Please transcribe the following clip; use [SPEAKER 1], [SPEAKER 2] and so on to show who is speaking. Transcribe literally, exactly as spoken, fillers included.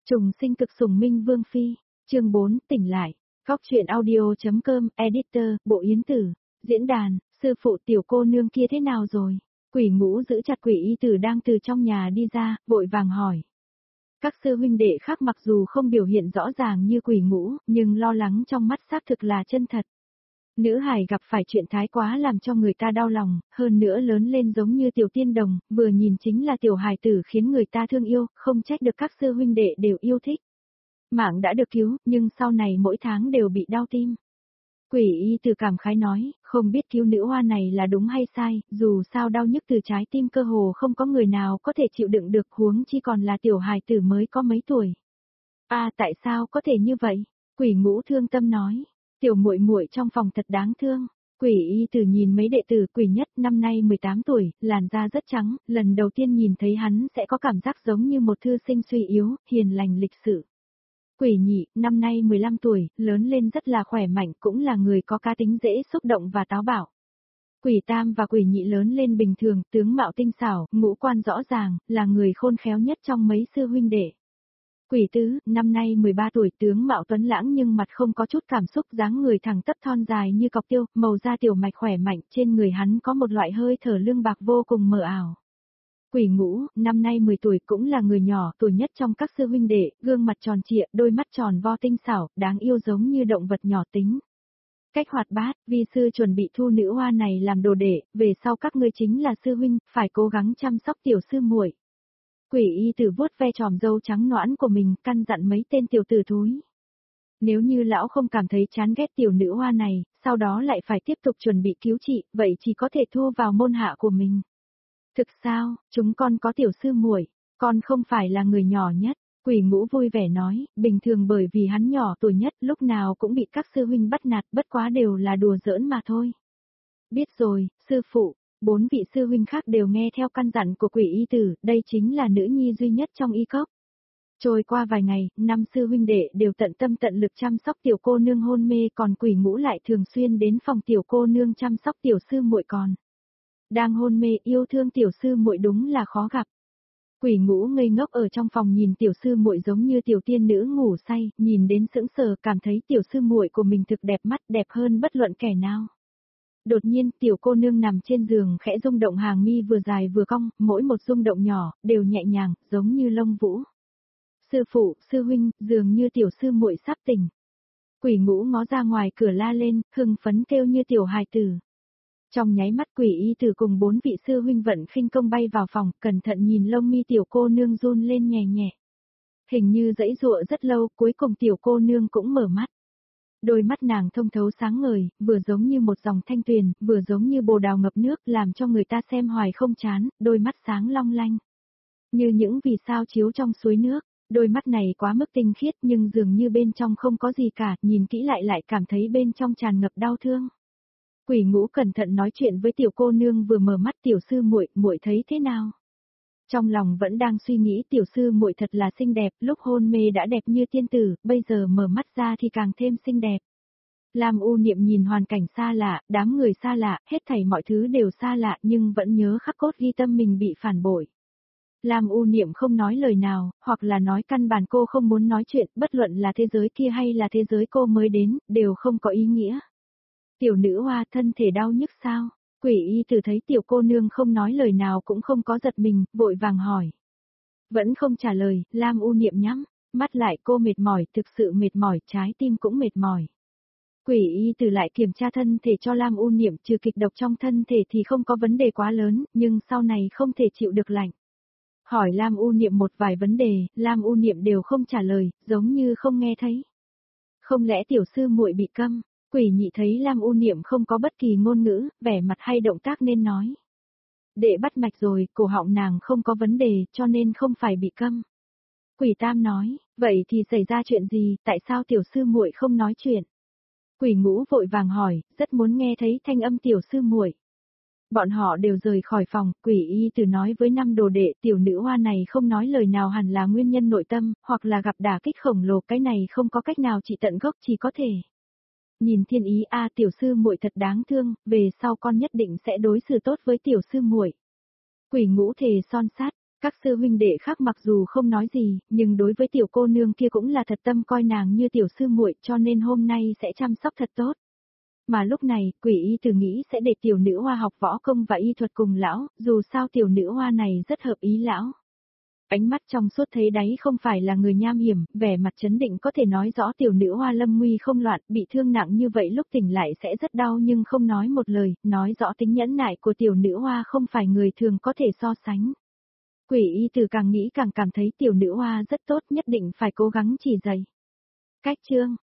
[SPEAKER 1] Trùng sinh cực sủng minh vương phi, chương bốn tỉnh lại, góc truyện audio.com, editor, Bộ Yến Tử, diễn đàn, sư phụ tiểu cô nương kia thế nào rồi? Quỷ Ngũ giữ chặt Quỷ Y Tử đang từ trong nhà đi ra, vội vàng hỏi. Các sư huynh đệ khác mặc dù không biểu hiện rõ ràng như Quỷ Ngũ, nhưng lo lắng trong mắt xác thực là chân thật. Nữ hài gặp phải chuyện thái quá làm cho người ta đau lòng, hơn nữa lớn lên giống như tiểu tiên đồng, vừa nhìn chính là tiểu hài tử khiến người ta thương yêu, không trách được các sư huynh đệ đều yêu thích. Mạng đã được cứu, nhưng sau này mỗi tháng đều bị đau tim. Quỷ Y Tử cảm khái nói, không biết cứu nữ hoa này là đúng hay sai, dù sao đau nhức từ trái tim cơ hồ không có người nào có thể chịu đựng được, huống chi còn là tiểu hài tử mới có mấy tuổi. À, tại sao có thể như vậy? Quỷ Ngũ thương tâm nói. Tiểu muội muội trong phòng thật đáng thương. Quỷ Y Tử nhìn mấy đệ tử Quỷ Nhất năm nay mười tám tuổi, làn da rất trắng, lần đầu tiên nhìn thấy hắn sẽ có cảm giác giống như một thư sinh suy yếu, hiền lành lịch sự. Quỷ Nhị, năm nay mười lăm tuổi, lớn lên rất là khỏe mạnh, cũng là người có cá tính dễ xúc động và táo bạo. Quỷ Tam và Quỷ Nhị lớn lên bình thường, tướng mạo tinh xảo, ngũ quan rõ ràng, là người khôn khéo nhất trong mấy sư huynh đệ. Quỷ Tứ, năm nay mười ba tuổi, tướng mạo tuấn lãng nhưng mặt không có chút cảm xúc, dáng người thẳng tắp thon dài như cọc tiêu, màu da tiểu mạch khỏe mạnh, trên người hắn có một loại hơi thở lương bạc vô cùng mờ ảo. Quỷ Ngũ, năm nay mười tuổi, cũng là người nhỏ tuổi nhất trong các sư huynh đệ, gương mặt tròn trịa, đôi mắt tròn vo tinh xảo, đáng yêu giống như động vật nhỏ tính. Cách hoạt bát, vi sư chuẩn bị thu nữ hoa này làm đồ đệ, về sau các ngươi chính là sư huynh, phải cố gắng chăm sóc tiểu sư muội. Quỷ Y Tử vuốt ve tròm râu trắng nõn của mình, căn dặn mấy tên tiểu tử thúi. Nếu như lão không cảm thấy chán ghét tiểu nữ hoa này, sau đó lại phải tiếp tục chuẩn bị cứu trị, vậy chỉ có thể thu vào môn hạ của mình. Thực sao, chúng con có tiểu sư muội, con không phải là người nhỏ nhất. Quỷ Ngũ vui vẻ nói, bình thường bởi vì hắn nhỏ tuổi nhất, lúc nào cũng bị các sư huynh bắt nạt, bất quá đều là đùa giỡn mà thôi. Biết rồi, sư phụ. Bốn vị sư huynh khác đều nghe theo căn dặn của Quỷ Y Tử, đây chính là nữ nhi duy nhất trong y cốc. Trôi qua vài ngày, năm sư huynh đệ đều tận tâm tận lực chăm sóc tiểu cô nương hôn mê, còn Quỷ Ngũ lại thường xuyên đến phòng tiểu cô nương chăm sóc tiểu sư muội còn. Đang hôn mê yêu thương tiểu sư muội đúng là khó gặp. Quỷ Ngũ ngây ngốc ở trong phòng nhìn tiểu sư muội giống như tiểu tiên nữ ngủ say, nhìn đến sững sờ, cảm thấy tiểu sư muội của mình thực đẹp mắt, đẹp hơn bất luận kẻ nào. Đột nhiên, tiểu cô nương nằm trên giường khẽ rung động, hàng mi vừa dài vừa cong, mỗi một rung động nhỏ, đều nhẹ nhàng, giống như lông vũ. Sư phụ, sư huynh, dường như tiểu sư muội sắp tỉnh. Quỷ Ngũ ngó ra ngoài cửa la lên, hưng phấn kêu như tiểu hài tử. Trong nháy mắt Quỷ Y Tử cùng bốn vị sư huynh vận khinh công bay vào phòng, cẩn thận nhìn lông mi tiểu cô nương run lên nhẹ nhẹ. Hình như giãy giụa rất lâu, cuối cùng tiểu cô nương cũng mở mắt. Đôi mắt nàng thông thấu sáng ngời, vừa giống như một dòng thanh tuyền, vừa giống như bồ đào ngập nước, làm cho người ta xem hoài không chán, đôi mắt sáng long lanh. Như những vì sao chiếu trong suối nước, đôi mắt này quá mức tinh khiết nhưng dường như bên trong không có gì cả, nhìn kỹ lại lại cảm thấy bên trong tràn ngập đau thương. Quỷ Ngũ cẩn thận nói chuyện với tiểu cô nương vừa mở mắt, tiểu sư muội, muội thấy thế nào? Trong lòng vẫn đang suy nghĩ tiểu sư muội thật là xinh đẹp, lúc hôn mê đã đẹp như tiên tử, bây giờ mở mắt ra thì càng thêm xinh đẹp. Lam U Niệm nhìn hoàn cảnh xa lạ, đám người xa lạ, hết thảy mọi thứ đều xa lạ nhưng vẫn nhớ khắc cốt ghi tâm mình bị phản bội. Lam U Niệm không nói lời nào, hoặc là nói căn bản cô không muốn nói chuyện, bất luận là thế giới kia hay là thế giới cô mới đến, đều không có ý nghĩa. Tiểu nữ hoa, thân thể đau nhức sao? Quỷ Y Tử thấy tiểu cô nương không nói lời nào cũng không có giật mình, vội vàng hỏi. Vẫn không trả lời, Lam U Niệm nhắm mắt lại, cô mệt mỏi, thực sự mệt mỏi, trái tim cũng mệt mỏi. Quỷ Y Tử lại kiểm tra thân thể cho Lam U Niệm, trừ kịch độc trong thân thể thì không có vấn đề quá lớn, nhưng sau này không thể chịu được lạnh. Hỏi Lam U Niệm một vài vấn đề, Lam U Niệm đều không trả lời, giống như không nghe thấy. Không lẽ tiểu sư muội bị câm? Quỷ Nhị thấy Lam U Niệm không có bất kỳ ngôn ngữ, vẻ mặt hay động tác nên nói. Đệ bắt mạch rồi, cổ họng nàng không có vấn đề, cho nên không phải bị câm. Quỷ Tam nói, vậy thì xảy ra chuyện gì, tại sao tiểu sư muội không nói chuyện? Quỷ Ngũ vội vàng hỏi, rất muốn nghe thấy thanh âm tiểu sư muội. Bọn họ đều rời khỏi phòng, Quỷ Y Tử nói với năm đồ đệ, tiểu nữ hoa này không nói lời nào hẳn là nguyên nhân nội tâm, hoặc là gặp đả kích khổng lồ, cái này không có cách nào trị tận gốc, chỉ có thể. Nhìn Thiên Ý a, tiểu sư muội thật đáng thương, về sau con nhất định sẽ đối xử tốt với tiểu sư muội. Quỷ Ngũ thề son sắt, Các sư huynh đệ khác mặc dù không nói gì, nhưng đối với tiểu cô nương kia cũng là thật tâm coi nàng như tiểu sư muội, cho nên hôm nay sẽ chăm sóc thật tốt. Mà lúc này, quỷ y từ nghĩ sẽ để tiểu nữ hoa học võ công và y thuật cùng lão, dù sao tiểu nữ hoa này rất hợp ý lão. Ánh mắt trong suốt thấy đáy không phải là người nham hiểm, vẻ mặt chấn định có thể nói rõ tiểu nữ hoa lâm nguy không loạn, bị thương nặng như vậy lúc tỉnh lại sẽ rất đau nhưng không nói một lời, nói rõ tính nhẫn nại của tiểu nữ hoa không phải người thường có thể so sánh. Quỷ y từ càng nghĩ càng cảm thấy tiểu nữ hoa rất tốt, nhất định phải cố gắng chỉ dạy. Cách chương